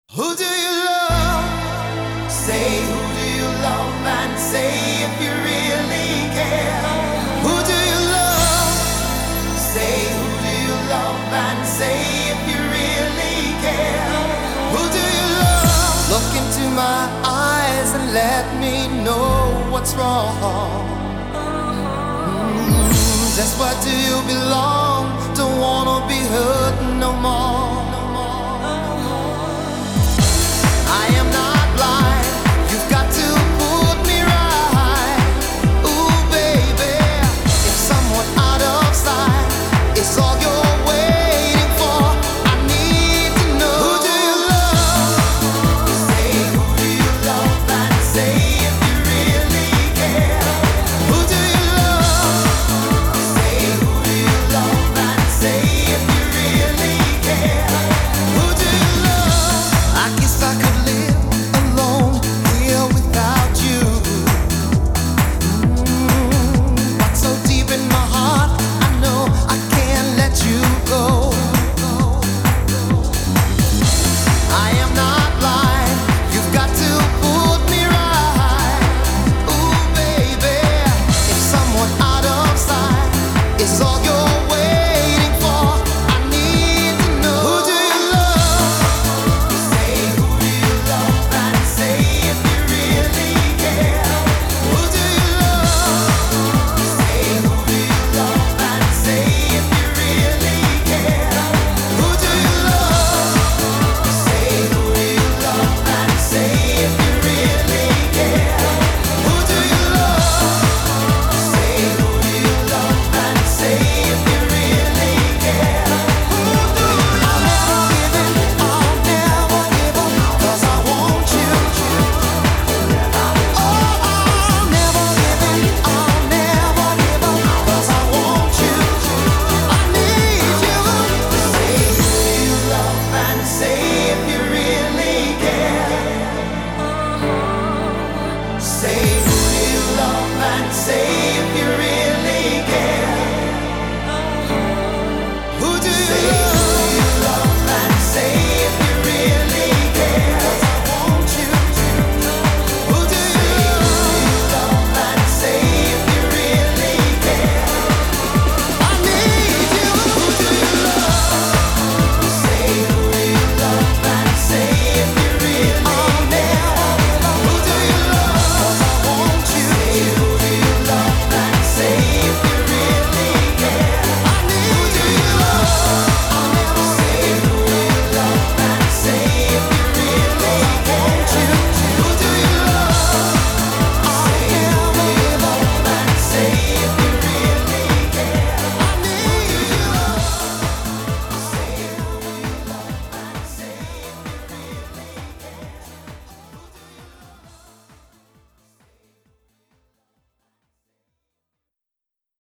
Who do you love? Say who do you love and say if you really care. Who do you love? Say who do you love and say if you really care. Who do you love? Look into my eyes and let me know what's wrong. Just where do you belong? Don't wanna be hurt no more. I am not